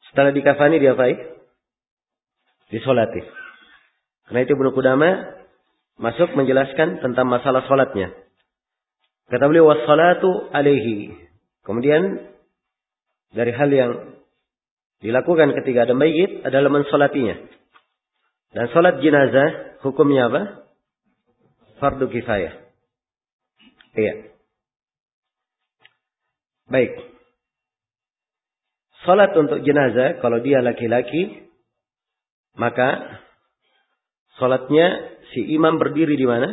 Setelah dikafani diapain? Disolati. Karena itu Ibnu Qudamah masuk menjelaskan tentang masalah solatnya. Kata beliau wassalatu alaihi. Kemudian dari hal yang dilakukan ketika ada mayit adalah mensolatinya. Dan solat jenazah hukumnya apa? Fardu kifayah. Iya. Baik. Solat untuk jenazah kalau dia laki-laki maka solatnya si imam berdiri di mana?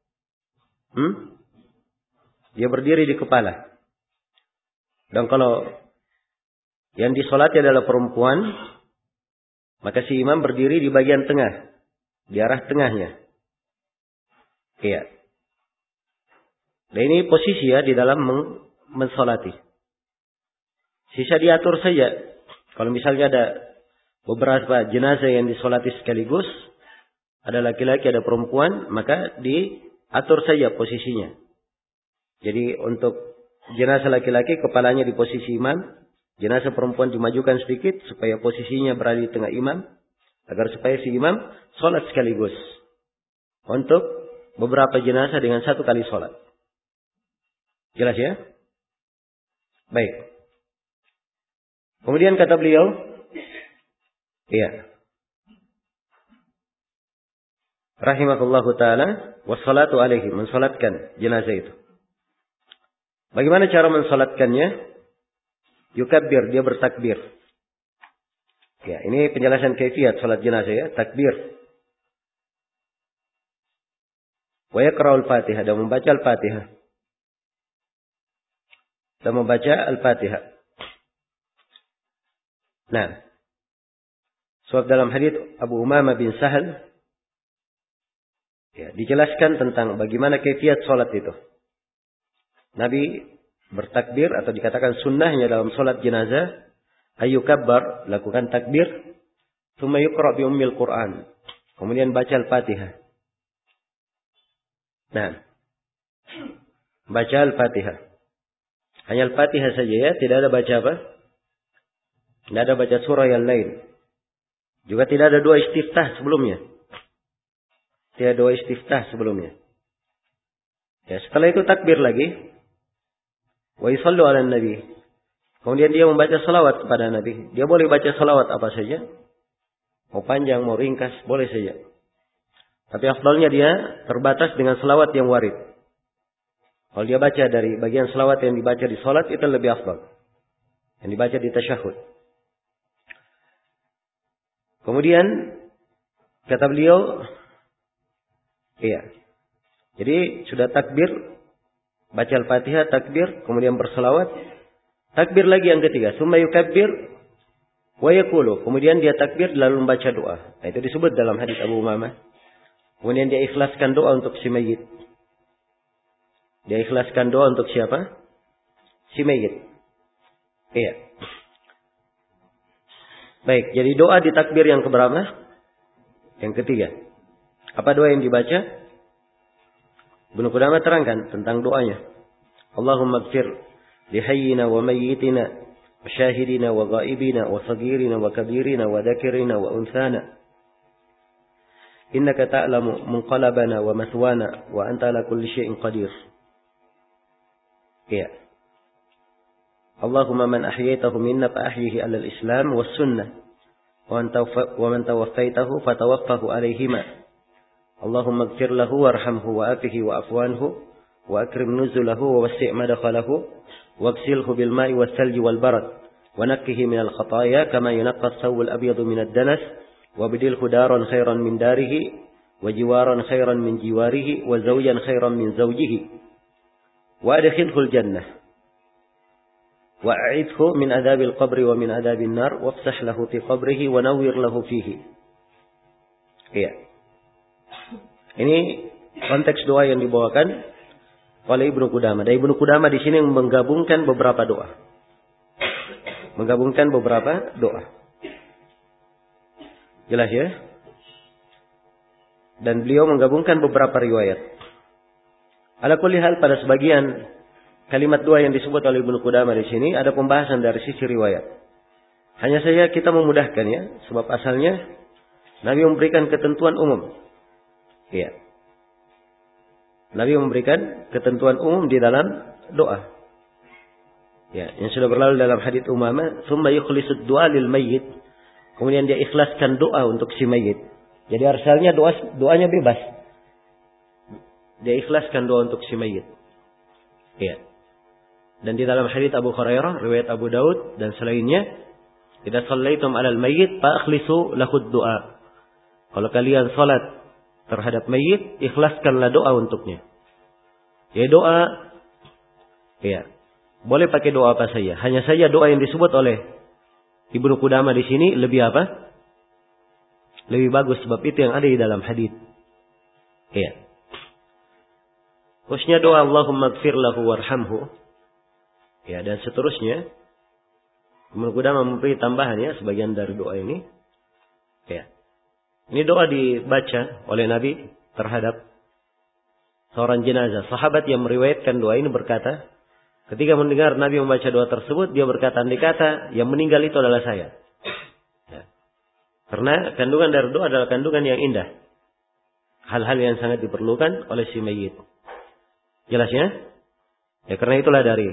Dia berdiri di kepala. Dan kalau yang disolati adalah perempuan, maka si imam berdiri di bagian tengah, di arah tengahnya. Iya. Dan ini posisi ya di dalam mensolati. Sisa diatur saja. Kalau misalnya ada beberapa jenazah yang disolati sekaligus, ada laki-laki, ada perempuan, maka diatur saja posisinya. Jadi untuk jenazah laki-laki kepalanya di posisi imam, jenazah perempuan dimajukan sedikit supaya posisinya berada di tengah imam, agar supaya si imam sholat sekaligus. Untuk beberapa jenazah dengan satu kali sholat. Jelas ya? Baik. Kemudian kata beliau, iya. Rahimahullahu ta'ala, wassalatu alaihi, mensolatkan jenazah itu. Bagaimana cara mensolatkannya? Yukabbir, dia bertakbir. Ya, ini penjelasan kaifiyat salat jenazah ya, takbir. Wa yaqra'ul Fatihah, dan membaca Al-Fatihah. Dan membaca Al-Fatihah. Nah, sebab dalam hadits Abu Umamah bin Sahal ya, dijelaskan tentang bagaimana kaifiyat salat itu. Nabi bertakbir atau dikatakan sunnahnya dalam salat jenazah ayyukabbar, lakukan takbir, tsumma yuqra bi ummil Qur'an. Kemudian baca Al-Fatihah. Nah, baca Al-Fatihah. Hanya Al-Fatihah saja ya, tidak ada baca apa? Tidak ada baca surah yang lain. Juga tidak ada doa istiftah sebelumnya. Tidak ada doa istiftah sebelumnya. Ya, setelah itu takbir lagi. Wa yusallu ala nabi. Kemudian dia membaca salawat kepada Nabi. Dia boleh baca salawat apa saja. Mau panjang, mau ringkas, boleh saja. Tapi afdalnya dia terbatas dengan salawat yang warid. Kalau dia baca dari bagian salawat yang dibaca di salat, itu lebih afdal. Yang dibaca di tasyahud. Kemudian, kata beliau, iya. Jadi sudah takbir, baca Al-Fatihah, takbir, kemudian bersalawat. Takbir lagi yang ketiga. Summa yukabbir wa yaqulu. Kemudian dia takbir lalu membaca doa. Nah, itu disebut dalam hadis Abu Umamah. Kemudian dia ikhlaskan doa untuk si mayit. Dia ikhlaskan doa untuk siapa? Si mayit. Iya. Baik, jadi doa di takbir yang keberapa? Yang ketiga. Apa doa yang dibaca? Ibnu Qudamah terangkan tentang doanya. Allahumma ighfir lihayyina wa mayyitina wa syahidina wa ghaibina wa saghirina wa kabirina wa dzakirina wa unsana. Innaka ta'lamu munqalabana wa mathwana wa anta ala kulli syai'in qadir. Ya. Allahumma man ahyaitahu minna fa ahyihi 'ala al-islam was sunnah wa man tawaffaitahu fatawaffahu 'alaihima. Allahumma ighfir lahu warhamhu wa afihi wa afwanhu wa akrim nuzulahu wa wasi' madkhalahu waghsilhu bil ma'i was salji wal barad wa nakkihi min al khataaya kama yunqqa as-sawb al abyad min ad-danas wa bidilhu daran khairan min darihi wa jiwaran khairan min jiwarihi wa zawjan khairan min zawjihi wa adkhilhu al jannah wa a'idhu min adhabil qabri wa min adhabin nar wafsah lahu fi qabrihi wa nawwir lahu fihi. Iya. Ini konteks doa yang dibawakan oleh Ibnu Qudamah. Dan Ibnu Qudamah di sini menggabungkan beberapa doa. Menggabungkan beberapa doa. Jelas ya? Dan beliau menggabungkan beberapa riwayat. Ala kulli hal, pada sebagian kalimat doa yang disebut oleh Ibnu Qudamah di sini ada pembahasan dari sisi riwayat. Hanya saja kita memudahkan ya, sebab asalnya Nabi memberikan ketentuan umum. Iya. Nabi memberikan ketentuan umum di dalam doa. Ya, yang sudah berlalu dalam hadits Umamah, "Tsumma yukhlisud du'a lil mayyit." Kemudian dia ikhlaskan doa untuk si mayit. Jadi asalnya doanya bebas. Dia ikhlaskan doa untuk si mayit. Iya. Dan di dalam hadits Abu Hurairah, riwayat Abu Daud dan selainnya, "Idza shallaitum 'alal mayyit fa akhlisu lahu du'a." Kalau kalian salat terhadap mayit, ikhlaskanlah doa untuknya. Ya doa, ya boleh pakai doa apa saja. Hanya saja doa yang disebut oleh Ibnu Qudamah di sini lebih apa? Lebih bagus sebab itu yang ada di dalam hadis. Ya. Khususnya doa Allahumma ighfir lahu warhamhu. Ya, dan seterusnya. Ibnu Qudamah memberi tambahan ya sebagian dari doa ini. Ya. Ini doa dibaca oleh Nabi terhadap seorang jenazah. Sahabat yang meriwayatkan doa ini berkata, ketika mendengar Nabi membaca doa tersebut, dia berkata, andai kata yang meninggal itu adalah saya. Ya. Karena kandungan dari doa adalah kandungan yang indah. Hal-hal yang sangat diperlukan oleh si mayit. Jelas ya? Ya karena itulah dari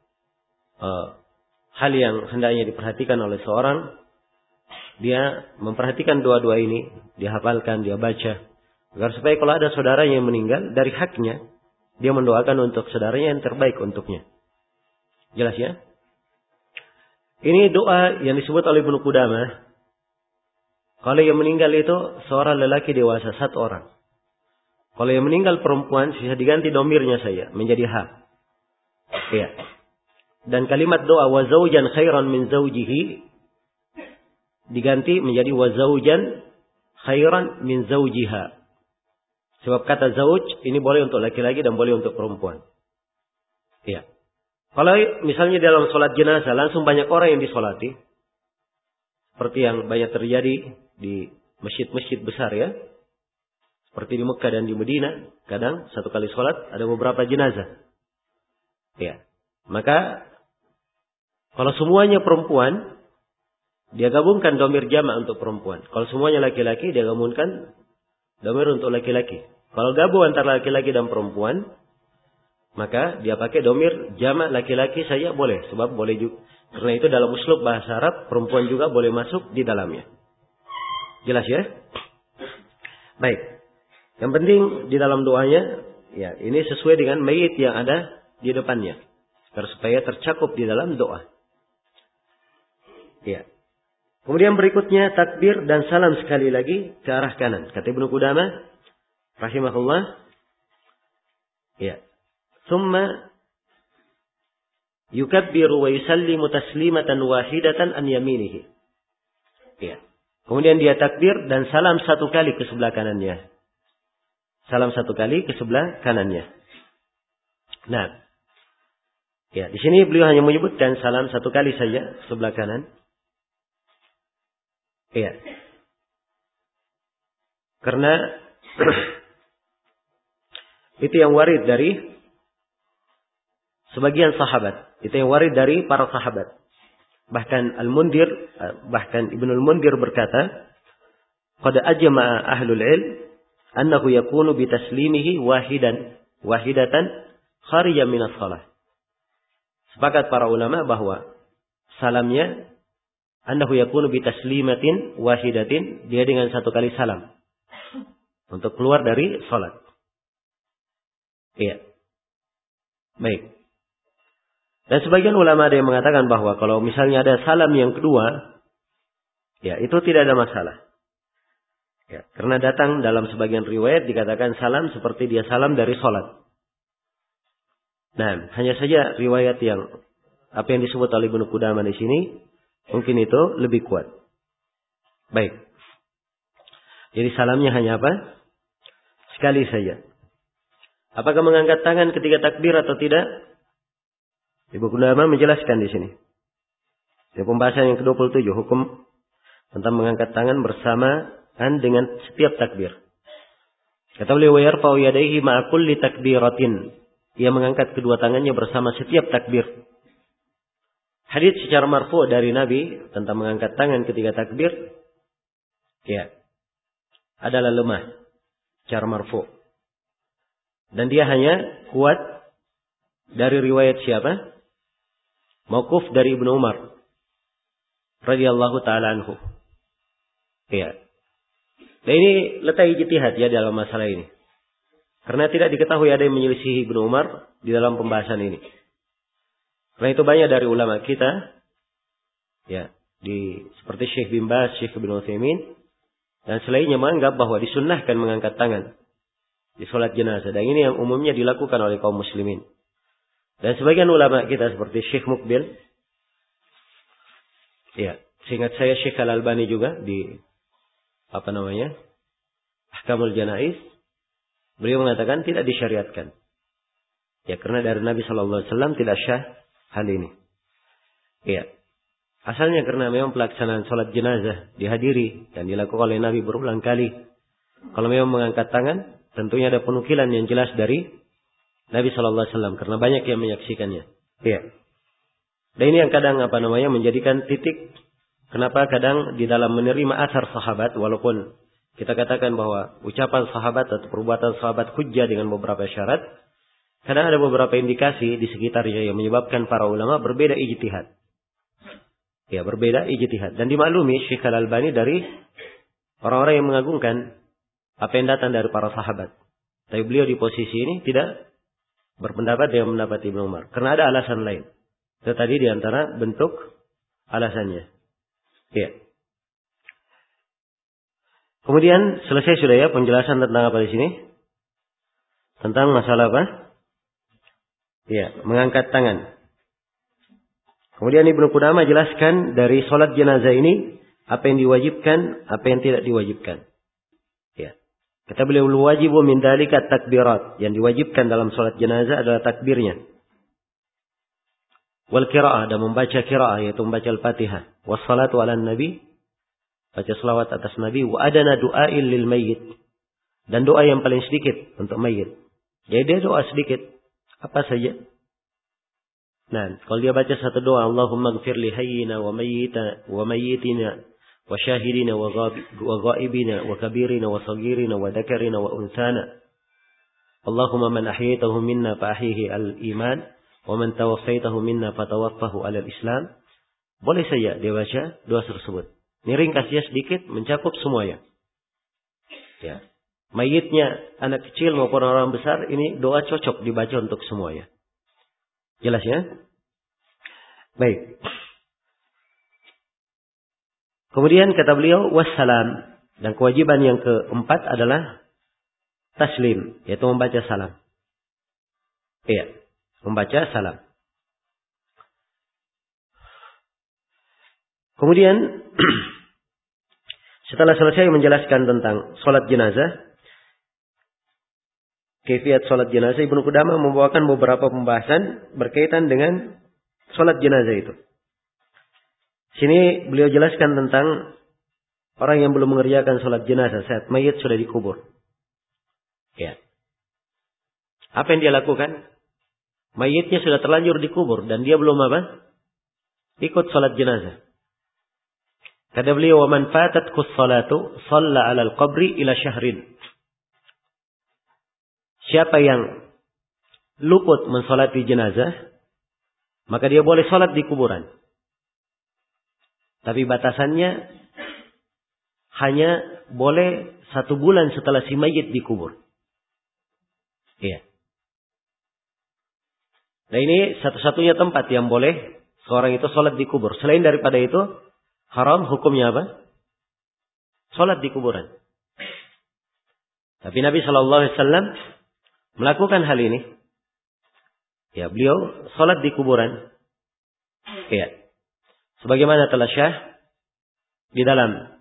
hal yang hendaknya diperhatikan oleh seorang. Dia memperhatikan doa-doa ini. Dia hafalkan, dia baca. Agar supaya kalau ada saudaranya yang meninggal, dari haknya, dia mendoakan untuk saudaranya yang terbaik untuknya. Jelas ya? Ini doa yang disebut oleh Ibnu Qudamah. Kalau yang meninggal itu seorang lelaki dewasa, 1 orang. Kalau yang meninggal perempuan, bisa diganti domirnya saya, menjadi ha. Ya. Dan kalimat doa, wa zawjan khairan min zawjihi, diganti menjadi wa zawjan khairan min zawjiha. Sebab kata zauj ini boleh untuk laki-laki dan boleh untuk perempuan. Ya. Kalau misalnya dalam sholat jenazah langsung banyak orang yang disolati. Seperti yang banyak terjadi di masjid-masjid besar ya. Seperti di Mekah dan di Madinah. Kadang satu kali sholat ada beberapa jenazah. Ya. Maka kalau semuanya perempuan, dia gabungkan domir jamak untuk perempuan. Kalau semuanya laki-laki, dia gabungkan domir untuk laki-laki. Kalau gabung antara laki-laki dan perempuan, maka dia pakai domir jamak laki-laki saja boleh. Sebab boleh juga. Karena itu dalam uslub bahasa Arab, perempuan juga boleh masuk di dalamnya. Jelas ya? Baik. Yang penting di dalam doanya, ya ini sesuai dengan mayit yang ada di depannya. Supaya tercakup di dalam doa. Ya. Kemudian berikutnya takbir dan salam sekali lagi ke arah kanan. Kata Ibnu Qudamah rahimahullah. Ya. Tsumma yukabbiru wa yusallimu taslimatan wahidatan an yaminihi. Ya. Kemudian dia takbir dan salam 1 kali ke sebelah kanannya. Salam 1 kali ke sebelah kanannya. Nah. Ya, di sini beliau hanya menyebutkan salam 1 kali saja sebelah kanan. Iya. Karena itu yang warid dari sebagian sahabat. Itu yang warid dari para sahabat. Bahkan Al-Mundhir, bahkan Ibnu Al-Mundhir berkata, "Qad ajma'a ahlul ilm annahu yakunu bi taslimihi wahidatan kharijan min as-shalah." Sepakat para ulama bahwa salamnya annahu yakunu bi taslimatin wahidatin, dia dengan 1 kali salam untuk keluar dari salat. Iya. Baik. Dan sebagian ulama ada yang mengatakan bahwa kalau misalnya ada salam yang kedua, ya itu tidak ada masalah. Ya, karena datang dalam sebagian riwayat dikatakan salam seperti dia salam dari salat. Nah, hanya saja riwayat yang apa yang disebut oleh Ibnu Qudamah di sini mungkin itu lebih kuat. Baik. Jadi salamnya hanya apa? Sekali saja. Apakah mengangkat tangan ketika takbir atau tidak? Ibnu Qudamah menjelaskan di sini. Di pembahasan yang ke-27, hukum tentang mengangkat tangan bersamaan dengan setiap takbir. Kata beliau, "Wa yarfa'u yadayhi ma'a kulli takbiratin." Ia mengangkat kedua tangannya bersama setiap takbir. hadits secara marfu dari Nabi tentang mengangkat tangan ketika takbir, ya, adalah lemah secara marfu. Dan dia hanya kuat dari riwayat siapa? Mauquf dari Ibnu Umar radhiyallahu taala anhu. Ya. Dan ini letak ijtihad ya dalam masalah ini. Karena tidak diketahui ada yang menyelisihi Ibnu Umar di dalam pembahasan ini. Karena itu banyak dari ulama kita, ya, seperti Syekh bin Baz, Syekh bin Utsaimin, dan selainnya menganggap bahwa disunnahkan mengangkat tangan di sholat jenazah. Dan ini yang umumnya dilakukan oleh kaum muslimin. Dan sebagian ulama kita seperti Syekh Mukbil, ya, seingat saya Syekh Al-Albani juga di Ahkamul Janaiz, beliau mengatakan tidak disyariatkan. Ya, karena dari Nabi sallallahu alaihi wasallam tidak syah hal ini. Ya. Asalnya karena memang pelaksanaan sholat jenazah dihadiri dan dilakukan oleh Nabi berulang kali. Kalau memang mengangkat tangan, tentunya ada penukilan yang jelas dari Nabi sallallahu alaihi wasallam karena banyak yang menyaksikannya. Ya. Dan ini yang kadang menjadikan titik kenapa kadang di dalam menerima asar sahabat, walaupun kita katakan bahwa ucapan sahabat atau perbuatan sahabat hujjah dengan beberapa syarat, kadang ada beberapa indikasi di sekitarnya yang menyebabkan para ulama berbeda ijtihad. Ya, berbeda ijtihad. Dan dimaklumi Syekh Al-Albani dari orang-orang yang mengagungkan apa yang datang dari para sahabat. Tapi beliau di posisi ini tidak berpendapat dengan pendapat Ibnu Umar. Karena ada alasan lain. Itu tadi di antara bentuk alasannya. Ya. Kemudian selesai sudah ya penjelasan tentang apa di sini? Tentang masalah apa? Ya, mengangkat tangan. Kemudian Ibnu Qudamah jelaskan dari sholat jenazah ini apa yang diwajibkan, apa yang tidak diwajibkan. Ya. Kata beliau, wajibu min dzalika takbirat. Yang diwajibkan dalam sholat jenazah adalah takbirnya. Wal qiraah, dan membaca qiraah, yaitu membaca Al-Fatihah. Wassalatu ala nabi, baca selawat atas Nabi. Wa adana du'ail lil mayyit, dan doa yang paling sedikit untuk mayit. Jadi dia doa sedikit, apa saja. Nah, kalau dia baca satu doa, Allahumma ighfir li hayyina wa mayyitina wa syahidina wa ghaibina wa kabirina wa saghirina wa dhakarina wa unsana. Allahumma man ahyaytahu minna fa ahyihi al-iman wa man tawaffaytahu minna fa tawaffahu ala al-islam. Boleh saja dia baca doa tersebut. Ini ringkasnya sedikit mencakup semuanya. Ya. Mayitnya anak kecil maupun orang besar, ini doa cocok dibaca untuk semuanya. Jelas ya? Baik. Kemudian kata beliau, wassalam. Dan kewajiban yang keempat adalah taslim, yaitu membaca salam. Iya, membaca salam. Kemudian, setelah selesai menjelaskan tentang sholat jenazah, kaifiat sholat jenazah, Ibnu Qudamah membawakan beberapa pembahasan berkaitan dengan sholat jenazah itu. Sini beliau jelaskan tentang orang yang belum mengerjakan sholat jenazah saat mayit sudah dikubur. Ya. Apa yang dia lakukan? Mayitnya sudah terlanjur dikubur dan dia belum ikut sholat jenazah. Kata beliau, "Wa man fatatku sholatu, shalla 'ala al-qabri ila syahrin." Siapa yang luput mensolati jenazah, maka dia boleh sholat di kuburan. Tapi batasannya hanya boleh 1 bulan setelah si mayit dikubur. Iya. Nah, ini satu-satunya tempat yang boleh seorang itu sholat di kubur. Selain daripada itu, haram hukumnya apa? Sholat di kuburan. Tapi Nabi SAW melakukan hal ini. Ya, beliau sholat di kuburan. Ya. Sebagaimana telah syah di dalam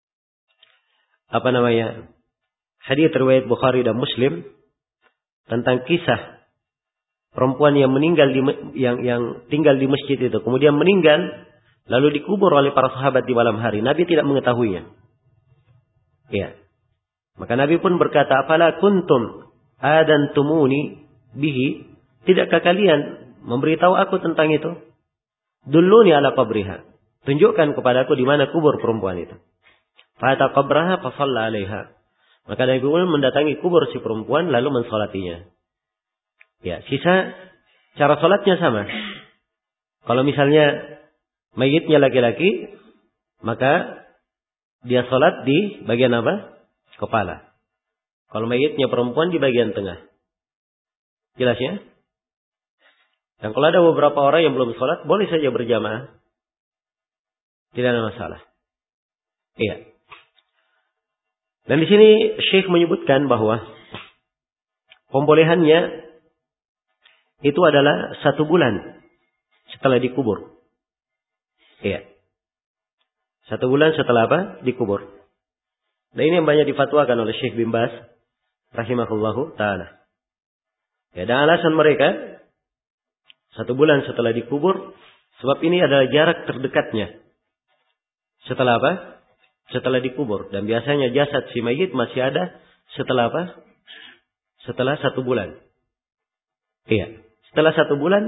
hadits riwayat Bukhari dan Muslim tentang kisah perempuan yang meninggal yang tinggal di masjid itu, kemudian meninggal lalu dikubur oleh para sahabat di malam hari. Nabi tidak mengetahuinya. Ya. Maka Nabi pun berkata, "Afala kuntum adantumuni bihi?" Tidakkah kalian memberitahu aku tentang itu? Dulluni ala qabriha. Tunjukkan kepadaku di mana kubur perempuan itu. Fa'ata qabraha fa shalla 'alaiha. Maka Nabi pun mendatangi kubur si perempuan lalu mensolatinya. Ya, sisa cara salatnya sama. Kalau misalnya mayitnya laki-laki, maka dia salat di bagian apa? Kepala. Kalau mayitnya perempuan di bagian tengah. Jelas ya? Dan kalau ada beberapa orang yang belum salat, boleh saja berjamaah. Tidak ada masalah. Iya. Dan di sini Syekh menyebutkan bahwa pembolehannya itu adalah 1 bulan setelah dikubur. Iya. 1 bulan setelah apa? Dikubur. Dan ini yang banyak difatwakan oleh Syekh bin Baz rahimahullahu ta'ala. Ya, dan alasan mereka 1 bulan setelah dikubur, sebab ini adalah jarak terdekatnya. Setelah apa? Setelah dikubur. Dan biasanya jasad si mayit masih ada setelah apa? Setelah 1 bulan. Iya. Setelah 1 bulan,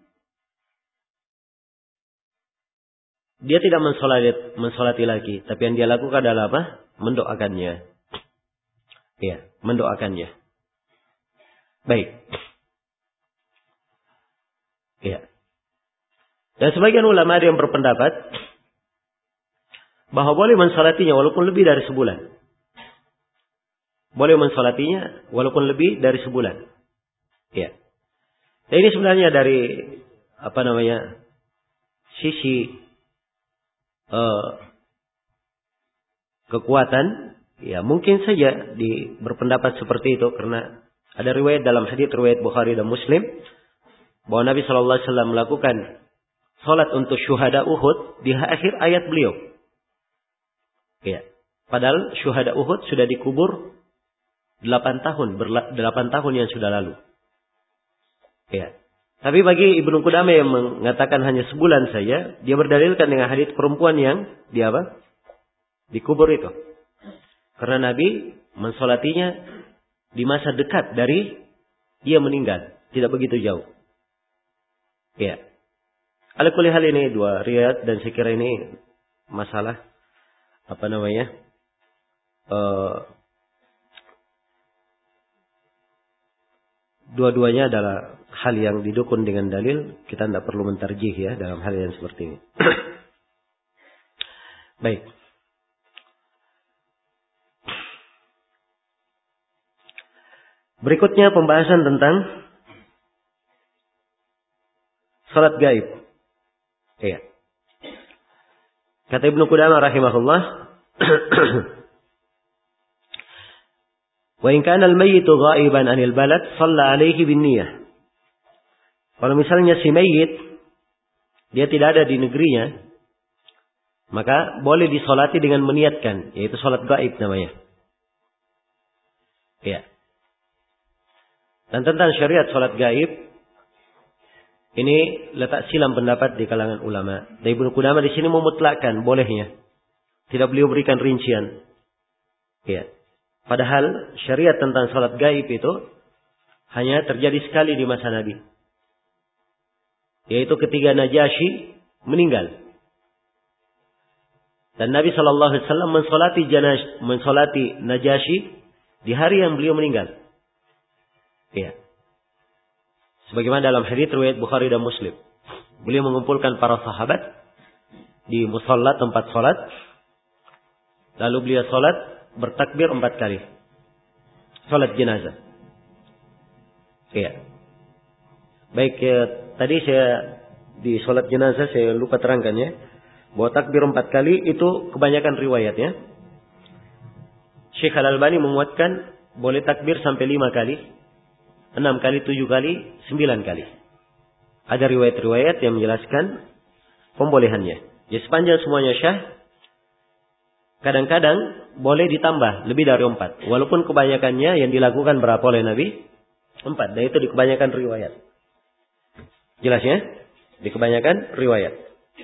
dia tidak mensolati lagi. Tapi yang dia lakukan adalah apa? Mendoakannya. Iya, mendoakannya. Baik. Iya. Dan sebagian ulama ada yang berpendapat bahwa boleh mensolatinya walaupun lebih dari sebulan. Boleh mensolatinya walaupun lebih dari sebulan. Iya. Dan ini sebenarnya dari sisi kekuatan, ya mungkin saja berpendapat seperti itu karena ada riwayat dalam hadits riwayat Bukhari dan Muslim bahwa Nabi Shallallahu Alaihi Wasallam melakukan salat untuk syuhada Uhud di akhir ayat beliau. Ya, padahal syuhada Uhud sudah dikubur 8 tahun yang sudah lalu. Ya. Tapi bagi Ibnu Qudamah yang mengatakan hanya sebulan saja, dia berdalilkan dengan hadits perempuan yang dikubur itu. Karena Nabi mensolatinya di masa dekat dari dia meninggal, tidak begitu jauh. Ya. Ala kulli hal ini 2 riwayat dan saya kira ini masalah dua-duanya adalah hal yang didukung dengan dalil. Kita tidak perlu mentarjih ya dalam hal yang seperti ini. Baik. Berikutnya pembahasan tentang salat gaib. Iya. Kata Ibnu Qudamah rahimahullah, wa in kana al-mayyitu ghaiban 'anil balad, shalla 'alaihi bin-niyyah. Kalau misalnya si mayit dia tidak ada di negerinya, maka boleh disolati dengan meniatkan, yaitu salat gaib namanya. Iya. Dan tentang syariat salat gaib, ini letak silam pendapat di kalangan ulama. Dan Ibnu Qudamah di sini memutlakkan bolehnya. Tidak beliau berikan rincian. Ya. Padahal syariat tentang salat gaib itu hanya terjadi sekali di masa Nabi. Yaitu ketika Najasyi meninggal. Dan Nabi SAW mensolati Najasyi di hari yang beliau meninggal. Ya. Sebagaimana dalam hadits riwayat Bukhari dan Muslim. Beliau mengumpulkan para sahabat di musalla tempat salat. Lalu beliau salat bertakbir 4 kali. Salat jenazah. Iya. Baik, tadi saya di salat jenazah saya lupa terangkan ya. Bahwa takbir 4 kali itu kebanyakan riwayatnya. Syekh Al-Albani menguatkan boleh takbir sampai 5 kali. 6 kali, 7 kali, 9 kali. Ada riwayat-riwayat yang menjelaskan pembolehannya. Ya sepanjang semuanya syah, kadang-kadang boleh ditambah lebih dari 4. Walaupun kebanyakannya yang dilakukan berapa oleh Nabi? 4. Dan itu di kebanyakan riwayat. Jelas ya? Di kebanyakan riwayat.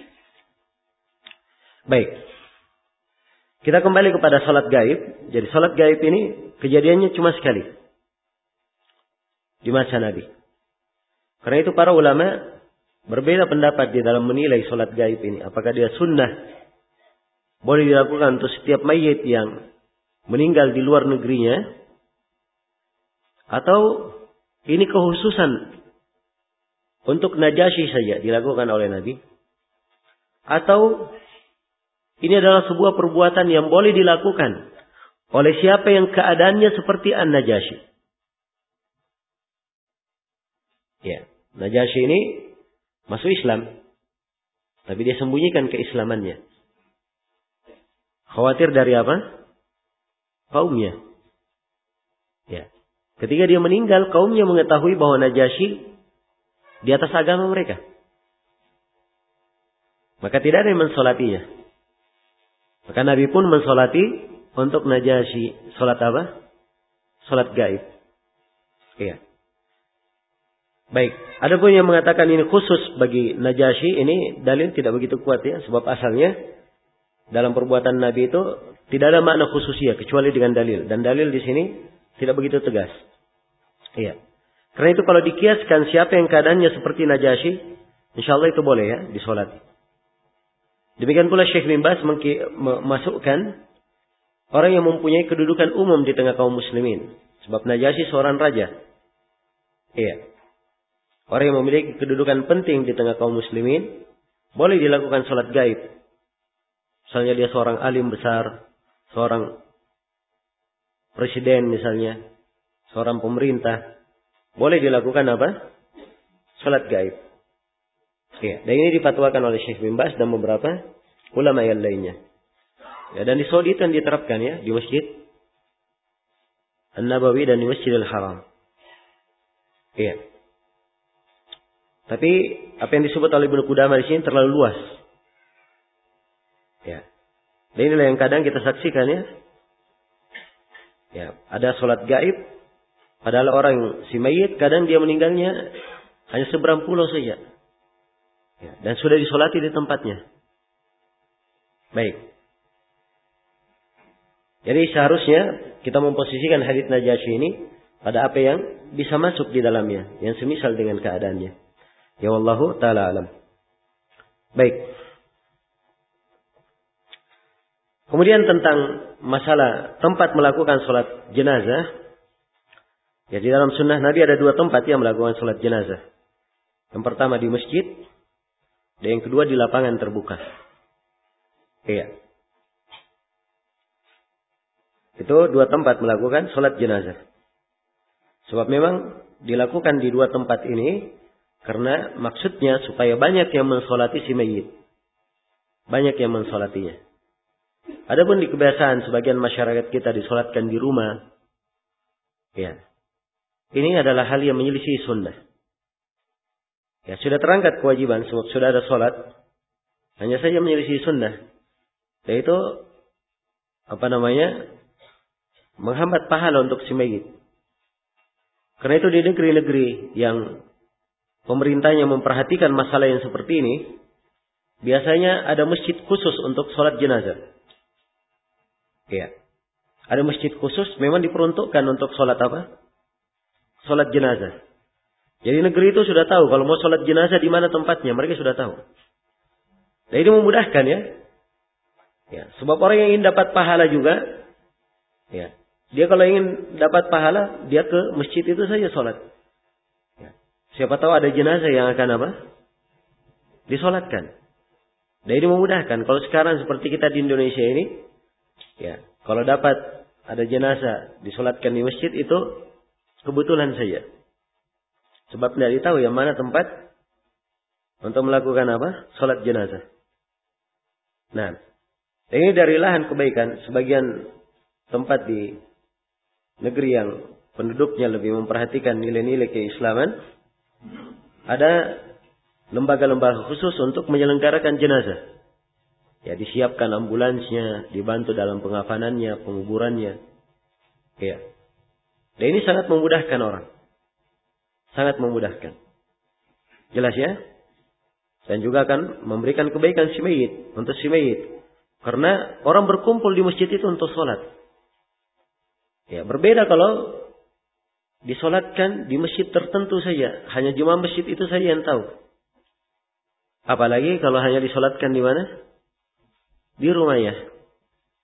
Baik. Kita kembali kepada salat gaib. Jadi salat gaib ini kejadiannya cuma sekali. Di masa Nabi. Karena itu para ulama berbeda pendapat di dalam menilai sholat gaib ini. Apakah dia sunnah, boleh dilakukan untuk setiap mayit yang meninggal di luar negerinya, atau ini kekhususan untuk Najasyi saja dilakukan oleh Nabi, atau ini adalah sebuah perbuatan yang boleh dilakukan oleh siapa yang keadaannya seperti An-Najasyi. Ya, Najasyi ini masuk Islam, tapi dia sembunyikan keislamannya. Khawatir dari apa? Kaumnya. Ya. Ketika dia meninggal, kaumnya mengetahui bahwa Najasyi di atas agama mereka. Maka tidak ada yang mensolatinya. Maka Nabi pun mensolati untuk Najasyi. Solat apa? Solat gaib. Iya. Baik. Ada pun yang mengatakan ini khusus bagi Najasyi, ini dalil tidak begitu kuat ya. Sebab asalnya dalam perbuatan Nabi itu tidak ada makna khususnya kecuali dengan dalil. Dan dalil di sini tidak begitu tegas. Iya. Karena itu kalau dikiaskan siapa yang keadaannya seperti Najasyi, insyaallah itu boleh ya disolati. Demikian pula Syekh bin Baz memasukkan orang yang mempunyai kedudukan umum di tengah kaum muslimin. Sebab Najasyi seorang raja. Iya. Orang yang memiliki kedudukan penting di tengah kaum muslimin, boleh dilakukan sholat gaib. Misalnya dia seorang alim besar, seorang presiden misalnya, seorang pemerintah, boleh dilakukan apa? Sholat gaib. Ya, dan ini dipatwakan oleh Syekh bin Baz dan beberapa ulama yang lainnya. Ya, dan di Saudi itu yang diterapkan ya, di Masjid An-Nabawi dan di Masjidil Haram. Iya. Tapi apa yang disebut oleh Ibnu Qudamah di sini terlalu luas. Ya. Dan inilah yang kadang kita saksikan ya. Ya, ada sholat gaib. Padahal orang si mayit kadang dia meninggalnya hanya seberang pulau saja. Ya, dan sudah disolati di tempatnya. Baik. Jadi seharusnya kita memposisikan hadits Najasyi ini pada apa yang bisa masuk di dalamnya, yang semisal dengan keadaannya. Ya wallahu ta'ala alam. Baik. Kemudian tentang masalah tempat melakukan sholat jenazah. Ya, di dalam sunnah Nabi ada dua tempat yang melakukan sholat jenazah. Yang pertama di masjid, dan yang kedua di lapangan terbuka. Iya. Itu dua tempat melakukan sholat jenazah. Sebab memang dilakukan di dua tempat ini karena maksudnya supaya banyak yang mensolati si mayit. Banyak yang mensolatinya. Adapun di kebiasaan sebagian masyarakat kita disolatkan di rumah. Ya. Ini adalah hal yang menyelisih sunnah. Ya, sudah terangkat kewajiban sebab sudah ada solat. Hanya saja menyelisih sunnah. Yaitu menghambat pahala untuk si mayit. Karena itu di negeri-negeri yang pemerintahnya memperhatikan masalah yang seperti ini, biasanya ada masjid khusus untuk sholat jenazah. Ya. Ada masjid khusus memang diperuntukkan untuk sholat apa? Sholat jenazah. Jadi negeri itu sudah tahu kalau mau sholat jenazah di mana tempatnya, mereka sudah tahu. Dan ini memudahkan ya. Ya, sebab orang yang ingin dapat pahala juga, ya, dia kalau ingin dapat pahala, dia ke masjid itu saja sholat. Ya. Siapa tahu ada jenazah yang akan apa? Disolatkan. Dan ini memudahkan. Kalau sekarang seperti kita di Indonesia ini, ya, kalau dapat ada jenazah disolatkan di masjid itu kebetulan saja. Sebab tidak ditahu yang mana tempat untuk melakukan apa? Sholat jenazah. Nah, ini dari lahan kebaikan. Sebagian tempat di negeri yang penduduknya lebih memperhatikan nilai-nilai keislaman, ada lembaga-lembaga khusus untuk menyelenggarakan jenazah. Ya, disiapkan ambulansnya, dibantu dalam pengafanannya, penguburannya. Ya. Dan ini sangat memudahkan orang. Sangat memudahkan. Jelas ya? Dan juga akan memberikan kebaikan si mayit. Untuk si mayit. Karena orang berkumpul di masjid itu untuk sholat. Ya, berbeda kalau disolatkan di masjid tertentu saja. Hanya jemaah masjid itu saja yang tahu. Apalagi kalau hanya disolatkan di mana? Di rumahnya.